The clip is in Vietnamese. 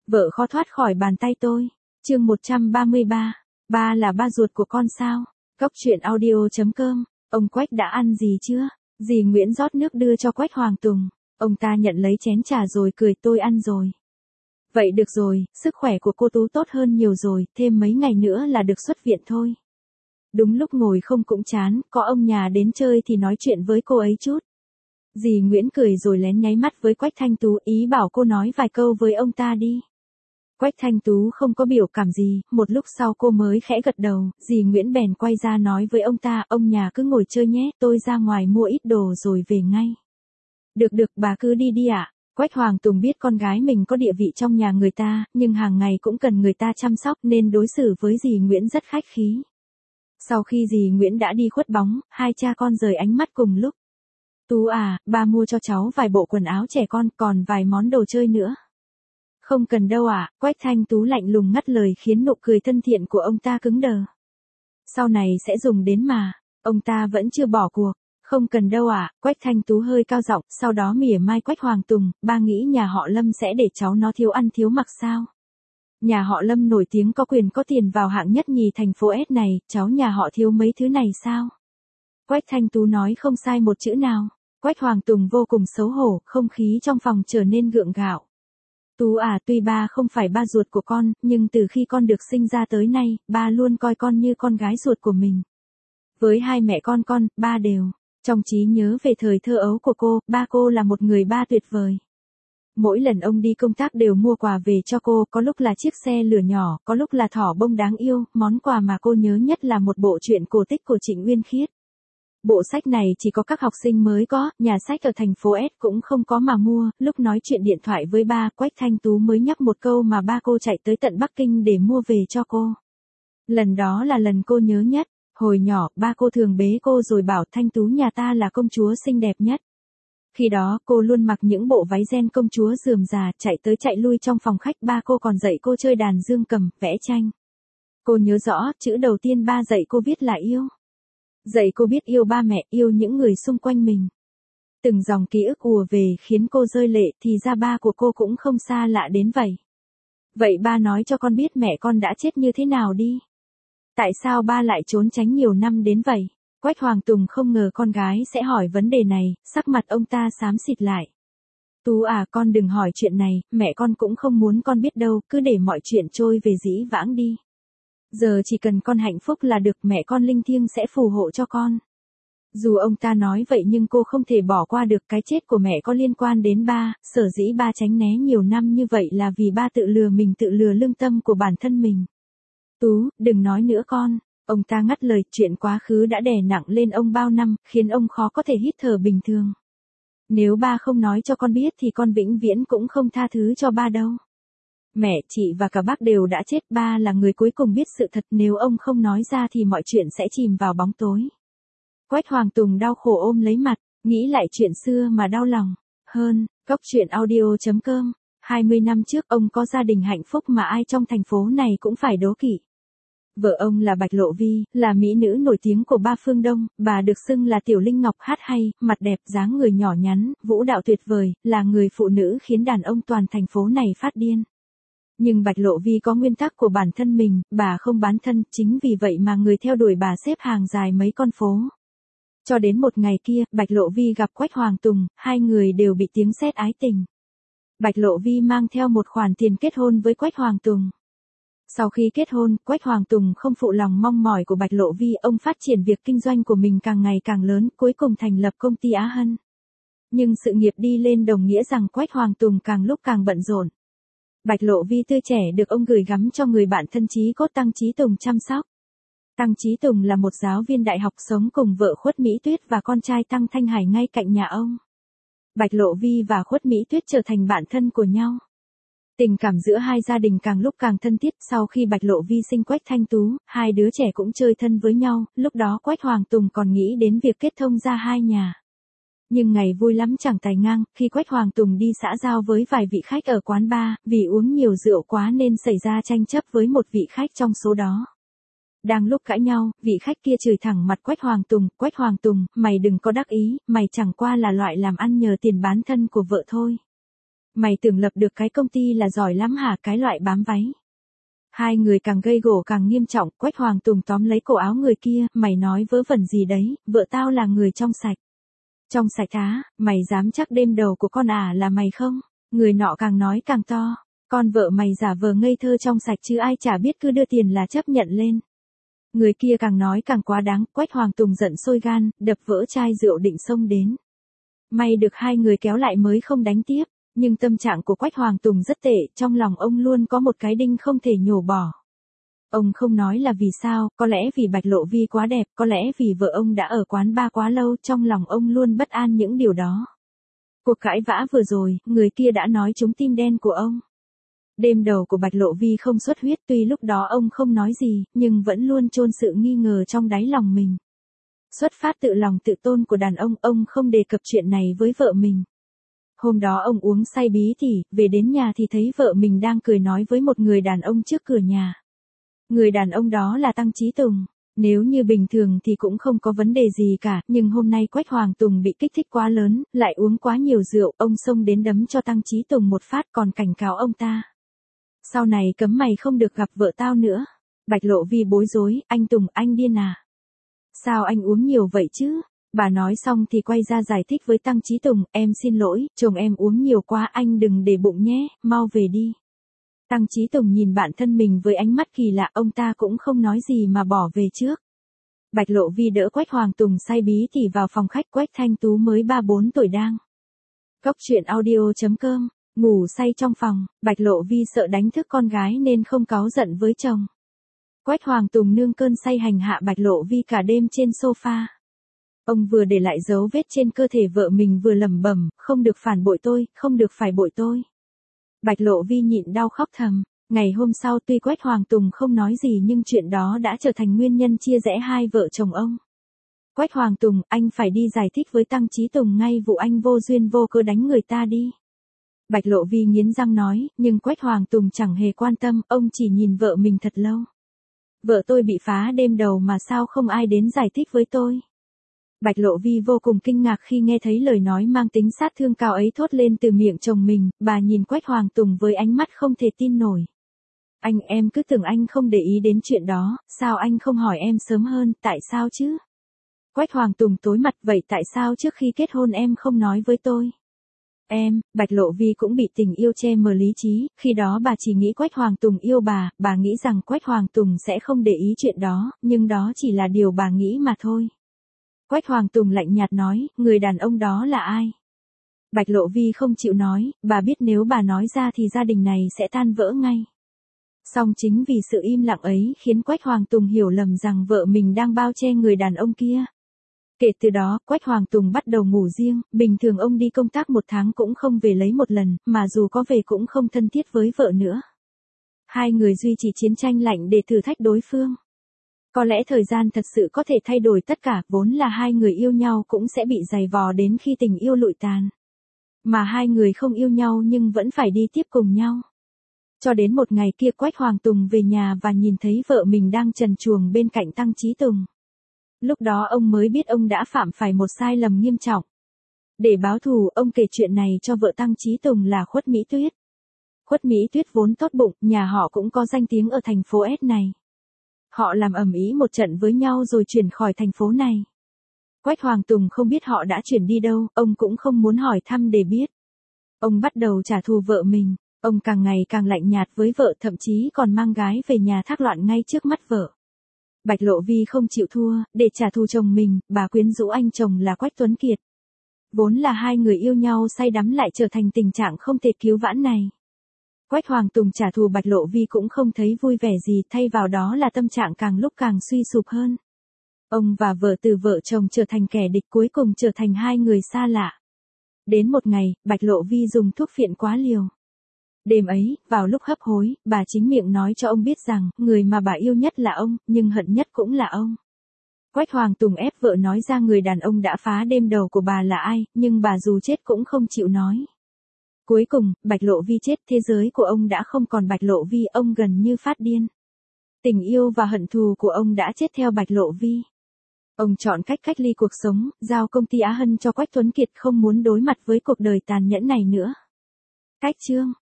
Vợ khó thoát khỏi bàn tay tôi. Chương 133. Ba là ba ruột của con sao? Cốc truyện audio.com. Ông Quách đã ăn gì chưa? Dì Nguyễn rót nước đưa cho Quách Hoàng Tùng. Ông ta nhận lấy chén trà rồi cười, tôi ăn rồi. Vậy được rồi, sức khỏe của cô Tú tốt hơn nhiều rồi, thêm mấy ngày nữa là được xuất viện thôi. Đúng lúc ngồi không cũng chán, có ông nhà đến chơi thì nói chuyện với cô ấy chút. Dì Nguyễn cười rồi lén nháy mắt với Quách Thanh Tú, ý bảo cô nói vài câu với ông ta đi. Quách Thanh Tú không có biểu cảm gì, một lúc sau cô mới khẽ gật đầu, dì Nguyễn bèn quay ra nói với ông ta, ông nhà cứ ngồi chơi nhé, tôi ra ngoài mua ít đồ rồi về ngay. Được, bà cứ đi đi ạ. Quách Hoàng Tùng biết con gái mình có địa vị trong nhà người ta, nhưng hàng ngày cũng cần người ta chăm sóc nên đối xử với dì Nguyễn rất khách khí. Sau khi dì Nguyễn đã đi khuất bóng, hai cha con rời ánh mắt cùng lúc. Tú à, ba mua cho cháu vài bộ quần áo trẻ con, còn vài món đồ chơi nữa. Không cần đâu ạ, Quách Thanh Tú lạnh lùng ngắt lời khiến nụ cười thân thiện của ông ta cứng đờ. Sau này sẽ dùng đến mà, ông ta vẫn chưa bỏ cuộc. Không cần đâu ạ, Quách Thanh Tú hơi cao giọng, sau đó mỉa mai Quách Hoàng Tùng, ba nghĩ nhà họ Lâm sẽ để cháu nó thiếu ăn thiếu mặc sao? Nhà họ Lâm nổi tiếng có quyền có tiền vào hạng nhất nhì thành phố S này, cháu nhà họ thiếu mấy thứ này sao? Quách Thanh Tú nói không sai một chữ nào. Quách Hoàng Tùng vô cùng xấu hổ, không khí trong phòng trở nên gượng gạo. Tú à, tuy ba không phải ba ruột của con, nhưng từ khi con được sinh ra tới nay, ba luôn coi con như con gái ruột của mình. Với hai mẹ con, ba đều. Trong trí nhớ về thời thơ ấu của cô, ba cô là một người ba tuyệt vời. Mỗi lần ông đi công tác đều mua quà về cho cô, có lúc là chiếc xe lửa nhỏ, có lúc là thỏ bông đáng yêu, món quà mà cô nhớ nhất là một bộ truyện cổ tích của Trịnh Uyên Khiết. Bộ sách này chỉ có các học sinh mới có, nhà sách ở thành phố S cũng không có mà mua, lúc nói chuyện điện thoại với ba, Quách Thanh Tú mới nhắc một câu mà ba cô chạy tới tận Bắc Kinh để mua về cho cô. Lần đó là lần cô nhớ nhất, hồi nhỏ, ba cô thường bế cô rồi bảo Thanh Tú nhà ta là công chúa xinh đẹp nhất. Khi đó, cô luôn mặc những bộ váy ren công chúa rườm rà, chạy tới chạy lui trong phòng khách, ba cô còn dạy cô chơi đàn dương cầm, vẽ tranh. Cô nhớ rõ, chữ đầu tiên ba dạy cô viết là yêu. Dạy cô biết yêu ba mẹ, yêu những người xung quanh mình. Từng dòng ký ức ùa về khiến cô rơi lệ, thì ra ba của cô cũng không xa lạ đến vậy. Vậy ba nói cho con biết mẹ con đã chết như thế nào đi. Tại sao ba lại trốn tránh nhiều năm đến vậy? Quách Hoàng Tùng không ngờ con gái sẽ hỏi vấn đề này, sắc mặt ông ta xám xịt lại. Tú à, con đừng hỏi chuyện này, mẹ con cũng không muốn con biết đâu, cứ để mọi chuyện trôi về dĩ vãng đi. Giờ chỉ cần con hạnh phúc là được, mẹ con linh thiêng sẽ phù hộ cho con. Dù ông ta nói vậy nhưng cô không thể bỏ qua được, cái chết của mẹ có liên quan đến ba, sở dĩ ba tránh né nhiều năm như vậy là vì ba tự lừa mình, tự lừa lương tâm của bản thân mình. Tú, đừng nói nữa con. Ông ta ngắt lời, chuyện quá khứ đã đè nặng lên ông bao năm, khiến ông khó có thể hít thở bình thường. Nếu ba không nói cho con biết thì con vĩnh viễn cũng không tha thứ cho ba đâu. Mẹ, chị và cả bác đều đã chết, ba là người cuối cùng biết sự thật, nếu ông không nói ra thì mọi chuyện sẽ chìm vào bóng tối. Quách Hoàng Tùng đau khổ ôm lấy mặt, nghĩ lại chuyện xưa mà đau lòng. Cốc truyện audio.com. 20 năm trước ông có gia đình hạnh phúc mà ai trong thành phố này cũng phải đố kỵ. Vợ ông là Bạch Lộ Vi, là mỹ nữ nổi tiếng của ba phương Đông, bà được xưng là Tiểu Linh Ngọc, hát hay, mặt đẹp, dáng người nhỏ nhắn, vũ đạo tuyệt vời, là người phụ nữ khiến đàn ông toàn thành phố này phát điên. Nhưng Bạch Lộ Vi có nguyên tắc của bản thân mình, bà không bán thân, chính vì vậy mà người theo đuổi bà xếp hàng dài mấy con phố. Cho đến một ngày kia, Bạch Lộ Vi gặp Quách Hoàng Tùng, hai người đều bị tiếng sét ái tình. Bạch Lộ Vi mang theo một khoản tiền kết hôn với Quách Hoàng Tùng. Sau khi kết hôn, Quách Hoàng Tùng không phụ lòng mong mỏi của Bạch Lộ Vi, ông phát triển việc kinh doanh của mình càng ngày càng lớn, cuối cùng thành lập công ty Á Hân. Nhưng sự nghiệp đi lên đồng nghĩa rằng Quách Hoàng Tùng càng lúc càng bận rộn. Bạch Lộ Vi tươi trẻ được ông gửi gắm cho người bạn thân chí cốt Tăng Chí Tùng chăm sóc. Tăng Chí Tùng là một giáo viên đại học sống cùng vợ Khuất Mỹ Tuyết và con trai Tăng Thanh Hải ngay cạnh nhà ông. Bạch Lộ Vi và Khuất Mỹ Tuyết trở thành bạn thân của nhau. Tình cảm giữa hai gia đình càng lúc càng thân thiết, sau khi Bạch Lộ Vi sinh Quách Thanh Tú, hai đứa trẻ cũng chơi thân với nhau, lúc đó Quách Hoàng Tùng còn nghĩ đến việc kết thông ra hai nhà. Nhưng ngày vui lắm chẳng tài ngang, khi Quách Hoàng Tùng đi xã giao với vài vị khách ở quán bar, vì uống nhiều rượu quá nên xảy ra tranh chấp với một vị khách trong số đó. Đang lúc cãi nhau, vị khách kia chửi thẳng mặt Quách Hoàng Tùng, mày đừng có đắc ý, mày chẳng qua là loại làm ăn nhờ tiền bán thân của vợ thôi. Mày tưởng lập được cái công ty là giỏi lắm hả, cái loại bám váy. Hai người càng gây gổ càng nghiêm trọng, Quách Hoàng Tùng tóm lấy cổ áo người kia, mày nói vớ vẩn gì đấy, vợ tao là người trong sạch. Trong sạch á, mày dám chắc đêm đầu của con là mày không? Người nọ càng nói càng to, con vợ mày giả vờ ngây thơ trong sạch chứ ai chả biết cứ đưa tiền là chấp nhận lên. Người kia càng nói càng quá đáng, Quách Hoàng Tùng giận sôi gan, đập vỡ chai rượu định xông đến. May được hai người kéo lại mới không đánh tiếp, nhưng tâm trạng của Quách Hoàng Tùng rất tệ, trong lòng ông luôn có một cái đinh không thể nhổ bỏ. Ông không nói là vì sao, có lẽ vì Bạch Lộ Vi quá đẹp, có lẽ vì vợ ông đã ở quán bar quá lâu, trong lòng ông luôn bất an những điều đó. Cuộc cãi vã vừa rồi, người kia đã nói trúng tim đen của ông. Đêm đầu của Bạch Lộ Vi không xuất huyết, tuy lúc đó ông không nói gì, nhưng vẫn luôn chôn sự nghi ngờ trong đáy lòng mình. Xuất phát tự lòng tự tôn của đàn ông không đề cập chuyện này với vợ mình. Hôm đó ông uống say bí tỉ, về đến nhà thì thấy vợ mình đang cười nói với một người đàn ông trước cửa nhà. Người đàn ông đó là Tăng Chí Tùng. Nếu như bình thường thì cũng không có vấn đề gì cả, nhưng hôm nay Quách Hoàng Tùng bị kích thích quá lớn, lại uống quá nhiều rượu, ông xông đến đấm cho Tăng Chí Tùng một phát còn cảnh cáo ông ta. Sau này cấm mày không được gặp vợ tao nữa. Bạch Lộ Vi bối rối, anh Tùng, anh điên à? Sao anh uống nhiều vậy chứ? Bà nói xong thì quay ra giải thích với Tăng Chí Tùng, em xin lỗi, chồng em uống nhiều quá, anh đừng để bụng nhé, mau về đi. Tăng Chí Tùng nhìn bạn thân mình với ánh mắt kỳ lạ, ông ta cũng không nói gì mà bỏ về trước. Bạch Lộ Vi đỡ Quách Hoàng Tùng say bí tỉ vào phòng khách, Quách Thanh Tú mới 3-4 tuổi đang. Cốc truyện audio.com, ngủ say trong phòng, Bạch Lộ Vi sợ đánh thức con gái nên không cáu giận với chồng. Quách Hoàng Tùng nương cơn say hành hạ Bạch Lộ Vi cả đêm trên sofa. Ông vừa để lại dấu vết trên cơ thể vợ mình vừa lẩm bẩm, không được phản bội tôi, không được phải bội tôi. Bạch Lộ Vi nhịn đau khóc thầm. Ngày hôm sau tuy Quách Hoàng Tùng không nói gì nhưng chuyện đó đã trở thành nguyên nhân chia rẽ hai vợ chồng ông. Quách Hoàng Tùng, anh phải đi giải thích với Tăng Chí Tùng ngay vụ anh vô duyên vô cớ đánh người ta đi. Bạch Lộ Vi nghiến răng nói, nhưng Quách Hoàng Tùng chẳng hề quan tâm, ông chỉ nhìn vợ mình thật lâu. Vợ tôi bị phá đêm đầu mà sao không ai đến giải thích với tôi. Bạch Lộ Vi vô cùng kinh ngạc khi nghe thấy lời nói mang tính sát thương cao ấy thốt lên từ miệng chồng mình, bà nhìn Quách Hoàng Tùng với ánh mắt không thể tin nổi. Anh, em cứ tưởng anh không để ý đến chuyện đó, sao anh không hỏi em sớm hơn, tại sao chứ? Quách Hoàng Tùng tối mặt, vậy tại sao trước khi kết hôn em không nói với tôi? Bạch Lộ Vi cũng bị tình yêu che mờ lý trí, khi đó bà chỉ nghĩ Quách Hoàng Tùng yêu bà nghĩ rằng Quách Hoàng Tùng sẽ không để ý chuyện đó, nhưng đó chỉ là điều bà nghĩ mà thôi. Quách Hoàng Tùng lạnh nhạt nói, người đàn ông đó là ai? Bạch Lộ Vi không chịu nói, bà biết nếu bà nói ra thì gia đình này sẽ tan vỡ ngay. Song chính vì sự im lặng ấy khiến Quách Hoàng Tùng hiểu lầm rằng vợ mình đang bao che người đàn ông kia. Kể từ đó, Quách Hoàng Tùng bắt đầu ngủ riêng, bình thường ông đi công tác 1 tháng cũng không về lấy một lần, mà dù có về cũng không thân thiết với vợ nữa. Hai người duy trì chiến tranh lạnh để thử thách đối phương. Có lẽ thời gian thật sự có thể thay đổi tất cả, vốn là hai người yêu nhau cũng sẽ bị giày vò đến khi tình yêu lụi tàn. Mà hai người không yêu nhau nhưng vẫn phải đi tiếp cùng nhau. Cho đến một ngày kia Quách Hoàng Tùng về nhà và nhìn thấy vợ mình đang trần truồng bên cạnh Tăng Chí Tùng. Lúc đó ông mới biết ông đã phạm phải một sai lầm nghiêm trọng. Để báo thù, ông kể chuyện này cho vợ Tăng Chí Tùng là Khuất Mỹ Tuyết. Khuất Mỹ Tuyết vốn tốt bụng, nhà họ cũng có danh tiếng ở thành phố S này. Họ làm ầm ĩ một trận với nhau rồi chuyển khỏi thành phố này. Quách Hoàng Tùng không biết họ đã chuyển đi đâu, ông cũng không muốn hỏi thăm để biết. Ông bắt đầu trả thù vợ mình, ông càng ngày càng lạnh nhạt với vợ, thậm chí còn mang gái về nhà thác loạn ngay trước mắt vợ. Bạch Lộ Vi không chịu thua, để trả thù chồng mình, bà quyến rũ anh chồng là Quách Tuấn Kiệt. Vốn là hai người yêu nhau say đắm lại trở thành tình trạng không thể cứu vãn này. Quách Hoàng Tùng trả thù Bạch Lộ Vi cũng không thấy vui vẻ gì, thay vào đó là tâm trạng càng lúc càng suy sụp hơn. Ông và vợ từ vợ chồng trở thành kẻ địch, cuối cùng trở thành hai người xa lạ. Đến một ngày, Bạch Lộ Vi dùng thuốc phiện quá liều. Đêm ấy, vào lúc hấp hối, bà chính miệng nói cho ông biết rằng, người mà bà yêu nhất là ông, nhưng hận nhất cũng là ông. Quách Hoàng Tùng ép vợ nói ra người đàn ông đã phá đêm đầu của bà là ai, nhưng bà dù chết cũng không chịu nói. Cuối cùng, Bạch Lộ Vi chết, thế giới của ông đã không còn Bạch Lộ Vi, ông gần như phát điên. Tình yêu và hận thù của ông đã chết theo Bạch Lộ Vi. Ông chọn cách ly cuộc sống, giao công ty Á Hân cho Quách Tuấn Kiệt, không muốn đối mặt với cuộc đời tàn nhẫn này nữa. Cách chương